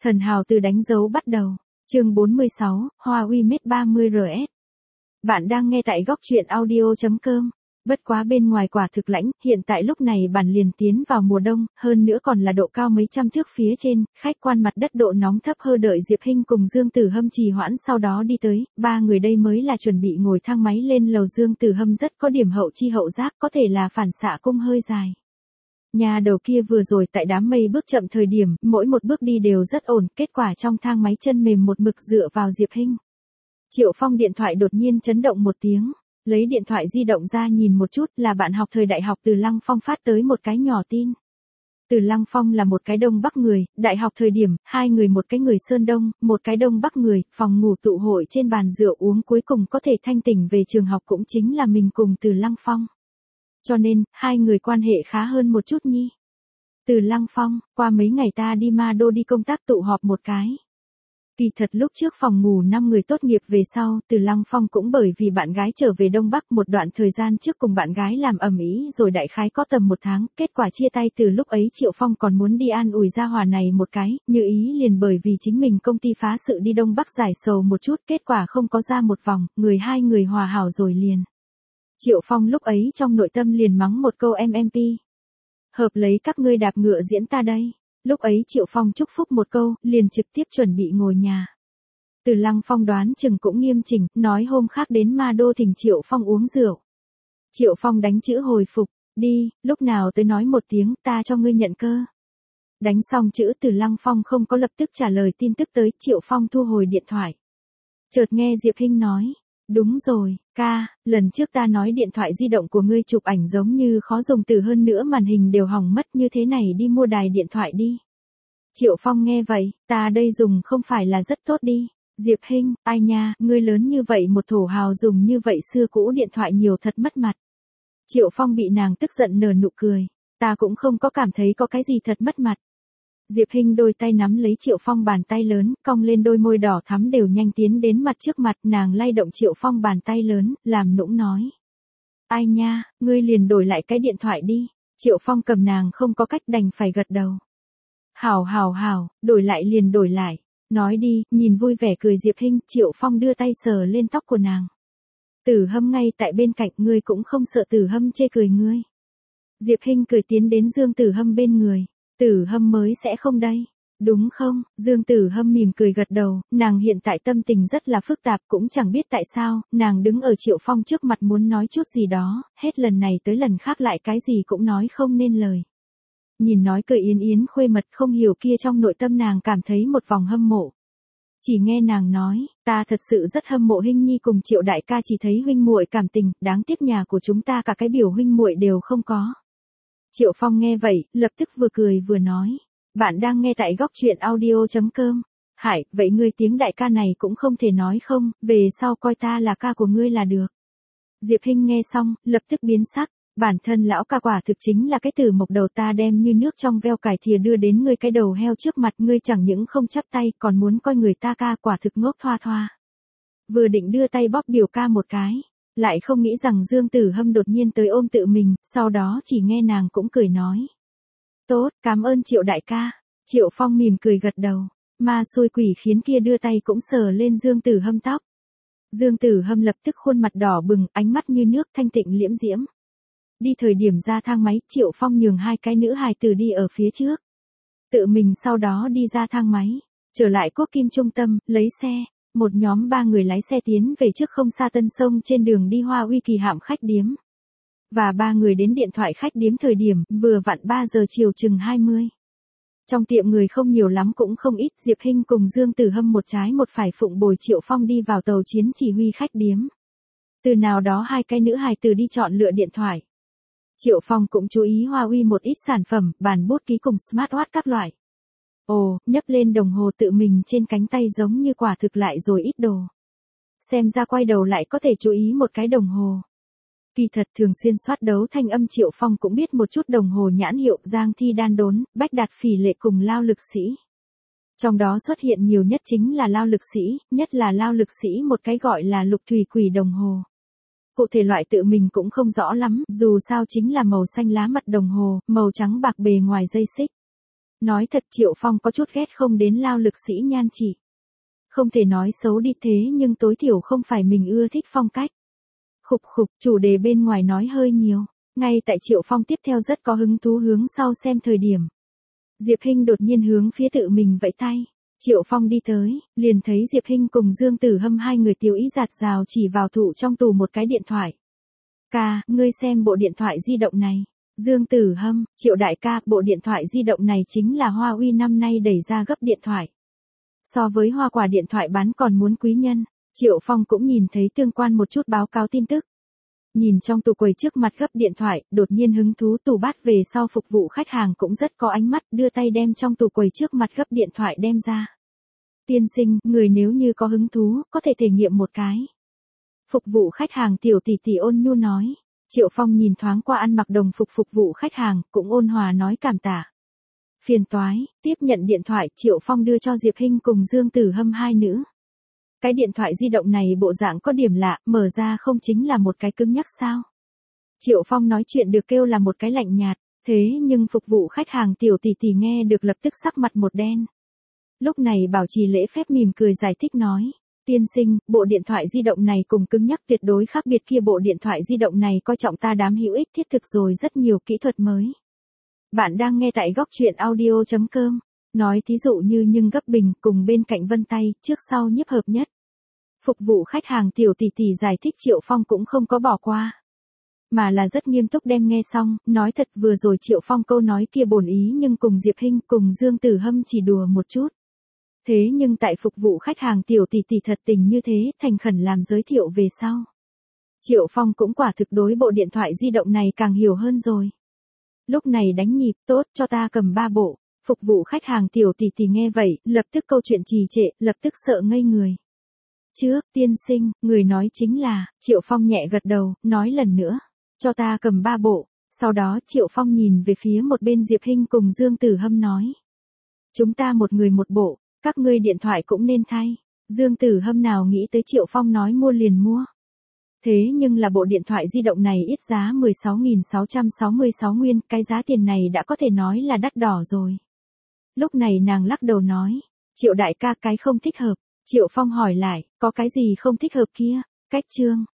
Thần hào từ đánh dấu bắt đầu. Chương 46, Huawei Mate 30RS. Bạn đang nghe tại góc truyện audio.com. Bất quá bên ngoài quả thực lạnh, hiện tại lúc này bản liền tiến vào mùa đông, hơn nữa còn là độ cao mấy trăm thước phía trên, khách quan mặt đất độ nóng thấp hơ đợi Diệp Hinh cùng Dương Tử Hâm trì hoãn sau đó đi tới, ba người đây mới là chuẩn bị ngồi thang máy lên lầu. Dương Tử Hâm rất có điểm hậu chi hậu giác, có thể là phản xạ cung hơi dài. Nhà đầu kia vừa rồi tại đám mây bước chậm thời điểm, mỗi một bước đi đều rất ổn, kết quả trong thang máy chân mềm một mực dựa vào Diệp Hinh. Triệu Phong điện thoại đột nhiên chấn động một tiếng, lấy điện thoại di động ra nhìn một chút, là bạn học thời đại học Từ Lăng Phong phát tới một cái nhỏ tin. Từ Lăng Phong là một cái Đông Bắc người, đại học thời điểm, hai người một cái người Sơn Đông, một cái Đông Bắc người, phòng ngủ tụ hội trên bàn rượu uống cuối cùng có thể thanh tỉnh về trường học cũng chính là mình cùng Từ Lăng Phong. Cho nên, hai người quan hệ khá hơn một chút nhi. Từ Lăng Phong, qua mấy ngày ta đi Ma Đô đi công tác tụ họp một cái. Kỳ thật lúc trước phòng ngủ 5 người tốt nghiệp về sau, Từ Lăng Phong cũng bởi vì bạn gái trở về Đông Bắc một đoạn thời gian trước cùng bạn gái làm ầm ĩ rồi đại khái có tầm 1 tháng, kết quả chia tay. Từ lúc ấy Triệu Phong còn muốn đi an ủi gia hòa này một cái, như ý liền bởi vì chính mình công ty phá sự đi Đông Bắc giải sầu một chút, kết quả không có ra một vòng, hai người hòa hảo rồi liền. Triệu Phong lúc ấy trong nội tâm liền mắng một câu MMP. Hợp lấy các ngươi đạp ngựa diễn ta đây. Lúc ấy Triệu Phong chúc phúc một câu, liền trực tiếp chuẩn bị ngồi nhà. Từ Lăng Phong đoán chừng cũng nghiêm chỉnh, nói hôm khác đến Ma Đô thỉnh Triệu Phong uống rượu. Triệu Phong đánh chữ hồi phục, đi, lúc nào tới nói một tiếng, ta cho ngươi nhận cơ. Đánh xong chữ Từ Lăng Phong không có lập tức trả lời tin tức tới, Triệu Phong thu hồi điện thoại. Chợt nghe Diệp Hinh nói. Đúng rồi, ca, lần trước ta nói điện thoại di động của ngươi chụp ảnh giống như khó dùng từ hơn nữa màn hình đều hỏng mất, như thế này đi mua đài điện thoại đi. Triệu Phong nghe vậy, ta đây dùng không phải là rất tốt đi. Diệp Hinh, ai nha, ngươi lớn như vậy một thổ hào dùng như vậy xưa cũ điện thoại nhiều thật mất mặt. Triệu Phong bị nàng tức giận nở nụ cười, ta cũng không có cảm thấy có cái gì thật mất mặt. Diệp Hinh đôi tay nắm lấy Triệu Phong bàn tay lớn, cong lên đôi môi đỏ thắm đều nhanh tiến đến mặt trước mặt, nàng lay động Triệu Phong bàn tay lớn, làm nũng nói. Ai nha, ngươi liền đổi lại cái điện thoại đi. Triệu Phong cầm nàng không có cách đành phải gật đầu. Hảo, đổi lại liền đổi lại. Nói đi, nhìn vui vẻ cười Diệp Hinh, Triệu Phong đưa tay sờ lên tóc của nàng. Tử Hâm ngay tại bên cạnh, ngươi cũng không sợ Tử Hâm chê cười ngươi. Diệp Hinh cười tiến đến Dương Tử Hâm bên người. Tử Hâm mới sẽ không đây, đúng không? Dương Tử Hâm mỉm cười gật đầu, nàng hiện tại tâm tình rất là phức tạp, cũng chẳng biết tại sao, nàng đứng ở Triệu Phong trước mặt muốn nói chút gì đó, hết lần này tới lần khác lại cái gì cũng nói không nên lời. Nhìn nói cười yến yến khuê mật, không hiểu kia trong nội tâm nàng cảm thấy một vòng hâm mộ. Chỉ nghe nàng nói, ta thật sự rất hâm mộ Hinh Nhi cùng Triệu đại ca, chỉ thấy huynh muội cảm tình, đáng tiếc nhà của chúng ta cả cái biểu huynh muội đều không có. Triệu Phong nghe vậy, lập tức vừa cười vừa nói. Bạn đang nghe tại góc truyện audio.com. Hải, vậy ngươi tiếng đại ca này cũng không thể nói không, về sau coi ta là ca của ngươi là được. Diệp Hinh nghe xong, lập tức biến sắc. Bản thân lão ca quả thực chính là cái từ mộc đầu, ta đem như nước trong veo cải thìa đưa đến ngươi cái đầu heo trước mặt, ngươi chẳng những không chắp tay còn muốn coi người ta ca, quả thực ngốc thoa thoa. Vừa định đưa tay bóp biểu ca một cái. Lại không nghĩ rằng Dương Tử Hâm đột nhiên tới ôm tự mình, sau đó chỉ nghe nàng cũng cười nói. Tốt, cảm ơn Triệu đại ca. Triệu Phong mỉm cười gật đầu, ma xôi quỷ khiến kia đưa tay cũng sờ lên Dương Tử Hâm tóc. Dương Tử Hâm lập tức khuôn mặt đỏ bừng, ánh mắt như nước thanh tịnh liễm diễm. Đi thời điểm ra thang máy, Triệu Phong nhường hai cái nữ hài tử đi ở phía trước. Tự mình sau đó đi ra thang máy, trở lại Quốc Kim trung tâm, lấy xe. Một nhóm 3 người lái xe tiến về trước không xa Tân Sông, trên đường đi Huawei kỳ hạm khách điếm. Và 3 người đến điện thoại khách điếm thời điểm, vừa vặn 3 giờ chiều chừng 20. Trong tiệm người không nhiều lắm cũng không ít, Diệp Hinh cùng Dương Tử Hâm một trái một phải phụng bồi Triệu Phong đi vào tàu chiến chỉ huy khách điếm. Từ nào đó hai cái nữ hài tử đi chọn lựa điện thoại. Triệu Phong cũng chú ý Huawei một ít sản phẩm, bàn bút ký cùng smartwatch các loại. Ồ, nhấp lên đồng hồ tự mình trên cánh tay giống như quả thực lại rồi ít đồ. Xem ra quay đầu lại có thể chú ý một cái đồng hồ. Kỳ thật thường xuyên soát đấu thanh âm Triệu Phong cũng biết một chút đồng hồ nhãn hiệu Giang Thi Đan Đốn, Bách Đạt Phỉ Lệ cùng Lao Lực Sĩ. Trong đó xuất hiện nhiều nhất chính là Lao Lực Sĩ, nhất là Lao Lực Sĩ một cái gọi là lục thủy quỷ đồng hồ. Cụ thể loại tự mình cũng không rõ lắm, dù sao chính là màu xanh lá mặt đồng hồ, màu trắng bạc bề ngoài dây xích. Nói thật Triệu Phong có chút ghét không đến lao lực sĩ nhan chị. Không thể nói xấu đi thế nhưng tối thiểu không phải mình ưa thích phong cách. Khục khục, chủ đề bên ngoài nói hơi nhiều. Ngay tại Triệu Phong tiếp theo rất có hứng thú hướng sau xem thời điểm. Diệp Hinh đột nhiên hướng phía tự mình vẫy tay. Triệu Phong đi tới, liền thấy Diệp Hinh cùng Dương Tử Hâm hai người tiêu ý giạt rào chỉ vào thụ trong tủ một cái điện thoại. Ca, ngươi xem bộ điện thoại di động này. Dương Tử Hâm, Triệu đại ca, bộ điện thoại di động này chính là Huawei năm nay đẩy ra gấp điện thoại. So với hoa quả điện thoại bán còn muốn quý nhân. Triệu Phong cũng nhìn thấy tương quan một chút báo cáo tin tức. Nhìn trong tủ quầy trước mặt gấp điện thoại, đột nhiên hứng thú tủ bát về sau phục vụ khách hàng cũng rất có ánh mắt, đưa tay đem trong tủ quầy trước mặt gấp điện thoại đem ra. Tiên sinh, người nếu như có hứng thú, có thể thể nghiệm một cái. Phục vụ khách hàng tiểu tỷ tỷ ôn nhu nói. Triệu Phong nhìn thoáng qua ăn mặc đồng phục phục vụ khách hàng, cũng ôn hòa nói cảm tạ. Phiền toái, tiếp nhận điện thoại, Triệu Phong đưa cho Diệp Hinh cùng Dương Tử Hâm hai nữ. Cái điện thoại di động này bộ dạng có điểm lạ, mở ra không chính là một cái cứng nhắc sao? Triệu Phong nói chuyện được kêu là một cái lạnh nhạt, thế nhưng phục vụ khách hàng tiểu tỷ tỷ nghe được lập tức sắc mặt một đen. Lúc này bảo trì lễ phép mỉm cười giải thích nói. Tiên sinh, bộ điện thoại di động này cùng cứng nhắc tuyệt đối khác biệt kia bộ điện thoại di động này coi trọng ta đám hữu ích thiết thực rồi rất nhiều kỹ thuật mới. Bạn đang nghe tại góc truyện audio.com. Nói thí dụ như nhưng gấp bình cùng bên cạnh vân tay, trước sau nhiếp hợp nhất. Phục vụ khách hàng tiểu tỷ tỷ giải thích Triệu Phong cũng không có bỏ qua. Mà là rất nghiêm túc đem nghe xong, nói thật vừa rồi Triệu Phong câu nói kia bổn ý nhưng cùng Diệp Hinh cùng Dương Tử Hâm chỉ đùa một chút. Thế nhưng tại phục vụ khách hàng tiểu tỷ tỷ thật tình như thế, thành khẩn làm giới thiệu về sau. Triệu Phong cũng quả thực đối bộ điện thoại di động này càng hiểu hơn rồi. Lúc này đánh nhịp, tốt, cho ta cầm 3 bộ. Phục vụ khách hàng tiểu tỷ tỷ nghe vậy, lập tức câu chuyện trì trệ, lập tức sợ ngây người. Trước, tiên sinh, người nói chính là, Triệu Phong nhẹ gật đầu, nói lần nữa, cho ta cầm 3 bộ. Sau đó Triệu Phong nhìn về phía một bên Diệp Hinh cùng Dương Tử Hâm nói. Chúng ta một người một bộ, các ngươi điện thoại cũng nên thay. Dương Tử Hâm nào nghĩ tới Triệu Phong nói mua liền mua. Thế nhưng là bộ điện thoại di động này ít giá 16.666 nguyên, cái giá tiền này đã có thể nói là đắt đỏ rồi. Lúc này nàng lắc đầu nói, Triệu đại ca cái không thích hợp. Triệu Phong hỏi lại, có cái gì không thích hợp kia? Cách chương,